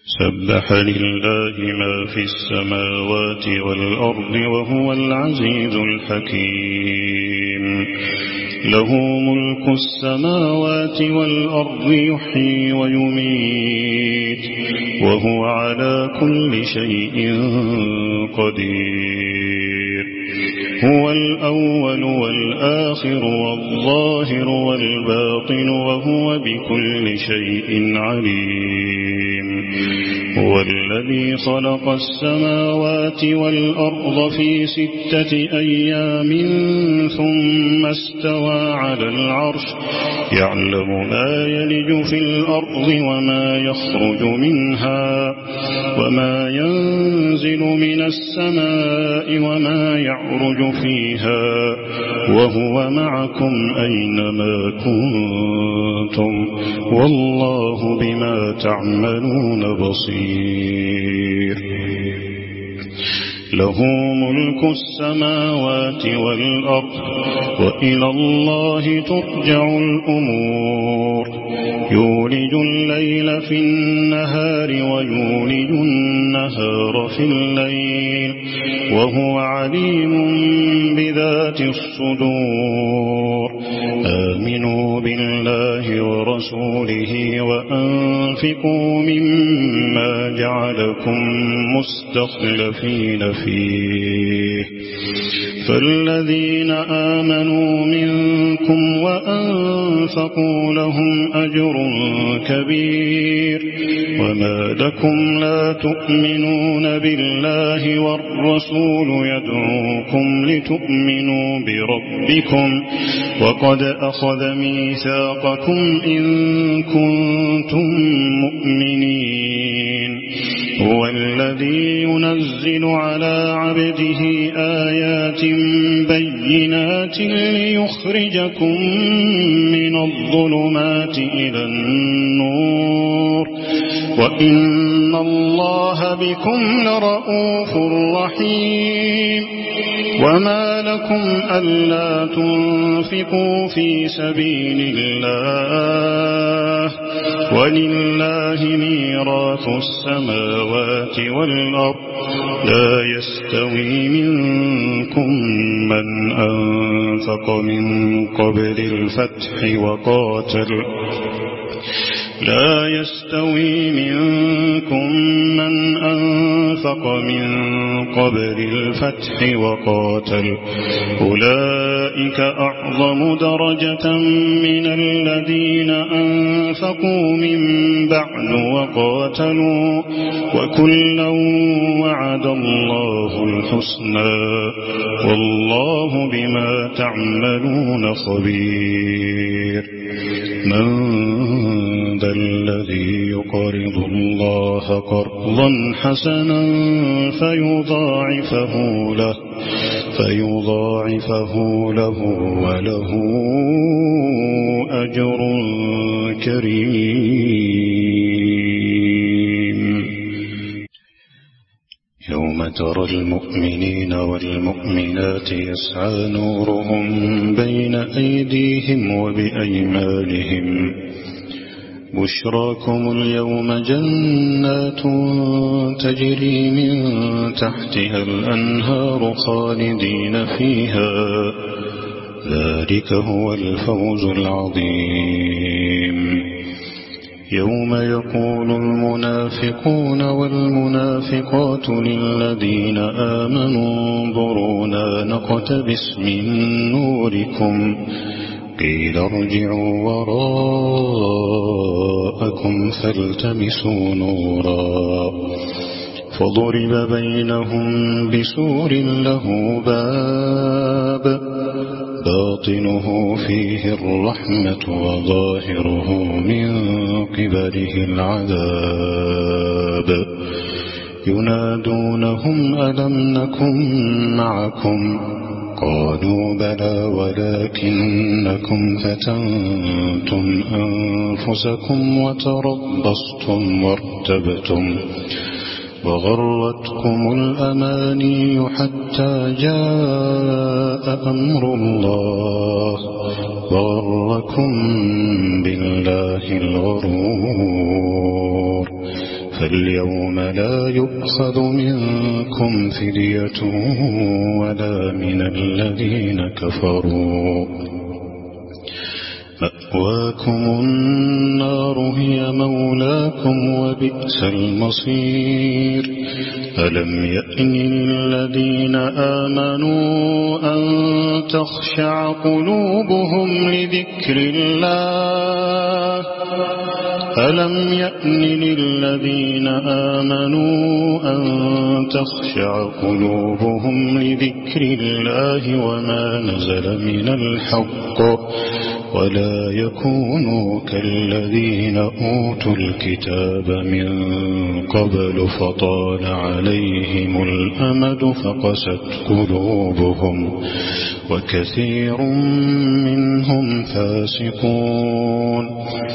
سبح لله ما في السماوات والأرض وهو العزيز الحكيم. له ملك السماوات والأرض يحيي ويميت وهو على كل شيء قدير. هو الأول والآخر والظاهر والباطن وهو بكل شيء عليم. هو الذي خلق السماوات والأرض في 6 أيام ثم استوى على العرش يعلم ما يلج في الأرض وما يخرج منها وما ينزل من السماء وما يعرج فيها وهو معكم أينما كنتم والله بما تعملون بصير. له ملك السماوات والأرض وإلى الله ترجع الأمور. يولج الليل في النهار ويولج النهار في الليل وهو عليم بذات الصدور. آمنوا بالله ورسوله وأنفقوا مما جعلكم مستخلفين فيه. فالذين آمنوا منكم وأنفقوا لهم أجر كبير. وما لكم لا تؤمنون بالله والرسول يدعوكم لتؤمنوا بربكم وقد أخذ ميثاقكم إن كنتم مؤمنين. هو الذي ينزل على عبده آيات بينات ليخرجكم من الظلمات إلى النور وإن الله بكم لرءوف رحيم. وما لكم ألا تنفقوا في سبيل الله ولله ميراث السماوات والأرض. لا يستوي منكم من أنفق من قبل الفتح وقاتل. لا يستوي منكم من أنفق من قبل الفتح وقاتل أولئك أعظم درجة من الذين أنفقوا من بعد وقاتلوا وكلا وعد الله الحسنى والله بما تعملون خبير. من ذا الذي يقرض الله قرضا حسنا فيضاعفه له وله أجر كريم. يوم ترى المؤمنين والمؤمنات يسعى نورهم بين أيديهم وبأيمانهم بشراكم اليوم جنات تجري من تحتها الأنهار خالدين فيها ذلك هو الفوز العظيم. يوم يقول المنافقون والمنافقات للذين آمنوا انظرونا نقتبس من نوركم قيل ارجعوا وراءكم فالتمسوا نورا فضرب بينهم بسور له باب باطنه فيه الرحمة وظاهره من قبله العذاب. ينادونهم ألم نكن معكم قالوا بلى ولكنكم فتنتم أنفسكم وتربصتم وارتبتم وغرتكم الأماني حتى جاء أمر الله وغركم بالله الغرور. فاليوم لا يؤخذ منكم فدية ولا من الذين كفروا مأواكم النار هي مولاكم وبئس المصير ألم يأن للذين آمنوا أن تخشع قلوبهم لذكر الله ألم يأن للذين آمنوا أن تخشع قلوبهم لذكر الله وما نزل من الحق ولا يكونوا كالذين أوتوا الكتاب من قبل فطال عليهم الأمد فقست قلوبهم وكثير منهم فاسقون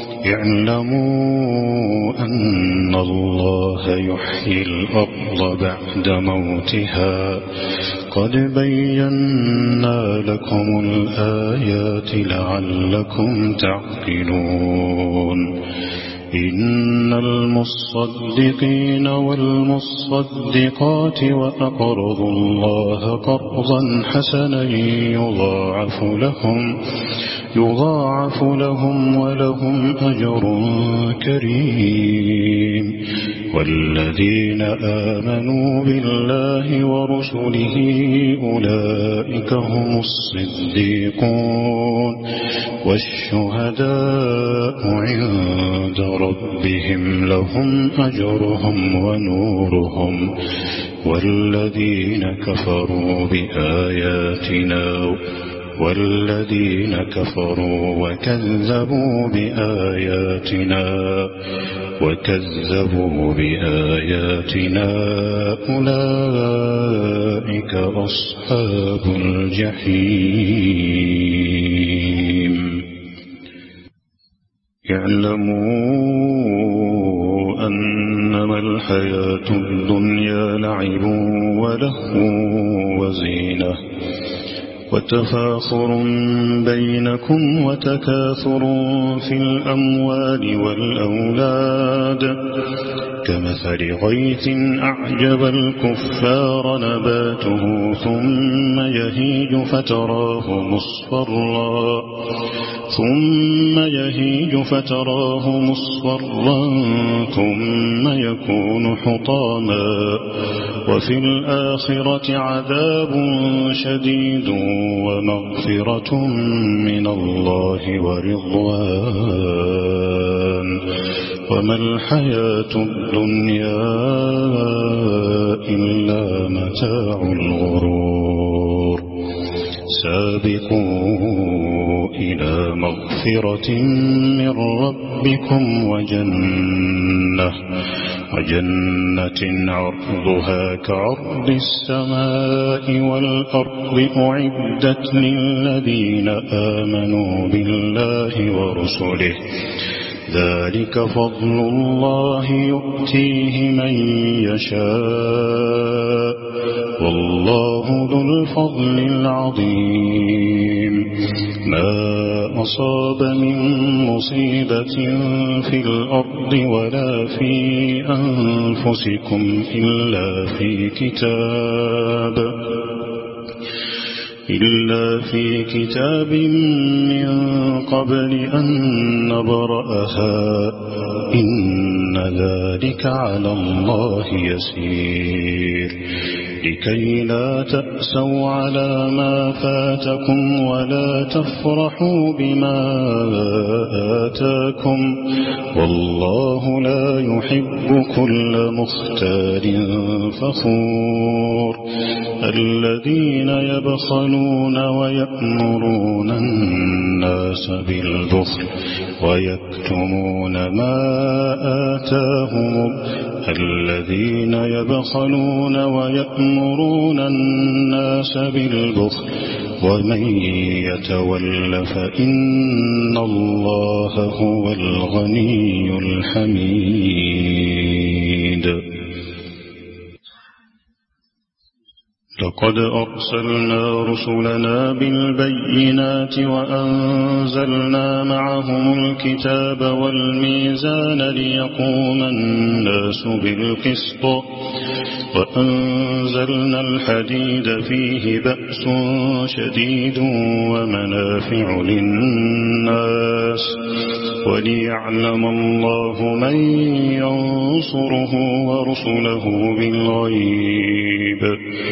اعلموا أن الله يحيي الأرض بعد موتها قد بينا لكم الآيات لعلكم تعقلون إن المصدقين والمصدقات وأقرضوا الله قرضا حسنا يضاعف لهم ولهم أجر كريم والذين آمنوا بالله ورسله أولئك هم الصديقون والشهداء عند ربهم لهم أجرهم ونورهم والذين كفروا وكذبوا بآياتنا أولئك أصحاب الجحيم اعلموا أنما الحياة الدنيا لعب ولهو وزينة وتفاخر بينكم وتكاثر في الأموال والأولاد كمثل غيث أعجب الكفار نباته ثم يهيج فتراه مصفرا ثم يكون حطاما وفي الآخرة عذاب شديد ومغفرة من الله ورضوان وما الحياة الدنيا إلا متاع الغرور سابقوا إلى مغفرة من ربكم وجنة عرضها كعرض السماء والأرض أعدت للذين آمنوا بالله ورسله ذلك فضل الله يؤتيه من يشاء والله ذو الفضل العظيم ما أصاب من مصيبة في الأرض ولا في أنفسكم إلا في كتاب من قبل أن نبرأها إن ذلك على الله يسير لكي لا تأسوا على ما فاتكم ولا تفرحوا بما آتاكم والله لا يحب كل مختال فخور الذين يبخلون ويأمرون الناس بالبخل ويكتمون ما آتاهم الذين يبخلون ويأمرون الناس بالبخل ومن يتول فإن الله هو الغني الحميد. ولقد أرسلنا رسلنا بالبينات وأنزلنا معهم الكتاب والميزان ليقوم الناس بالقسط وأنزلنا الحديد فيه بأس شديد ومنافع للناس وليعلم الله من ينصره ورسله بالغيب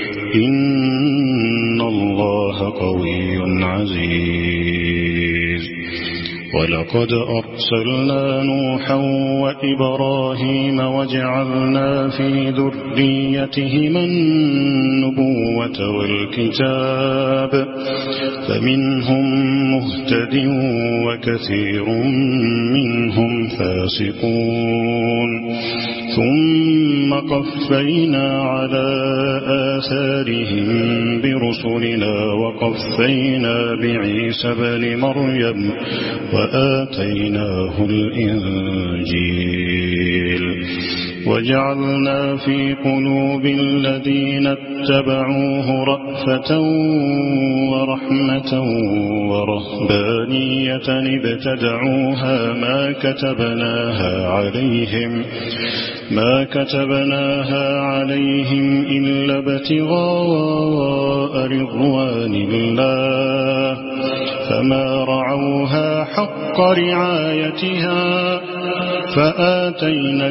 إن الله قوي عزيز. ولقد أرسلنا نوحا وإبراهيم وجعلنا في ذريتهما النبوة والكتاب فمنهم مهتد وكثير منهم فاسقون ثم قفينا على آثارهم برسلنا وقفينا بعيسى بن مريم وآتيناه الإنجيل وجعلنا في قلوب الذين اتبعوه رأفة ورحمة ورهبانية ابتدعوها ما كتبناها عليهم إلا ابتغاء رضوان الله فما رعوها حق رعايتها فآتينا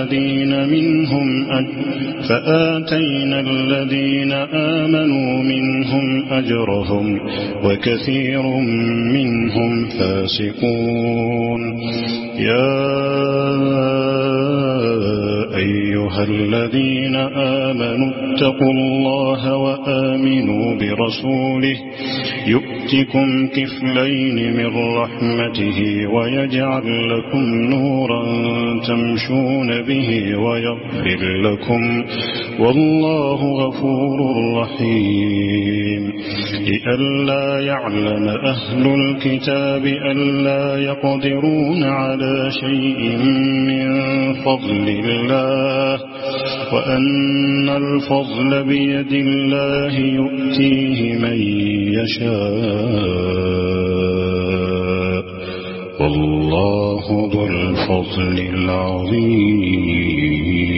الذين آمنوا منهم أجرهم وكثير منهم فاسقون. يا أيها الذين آمنوا اتقوا الله وآمنوا برسوله يؤتكم كفلين من رحمته ويجعل لكم نورا تمشون به ويغفر لكم والله غفور رحيم. لئلا يعلم أهل الكتاب ألا يقدرون على شيء من فضل الله وأن الفضل بيد الله يؤتيه من يشاء والله ذو الفضل العظيم.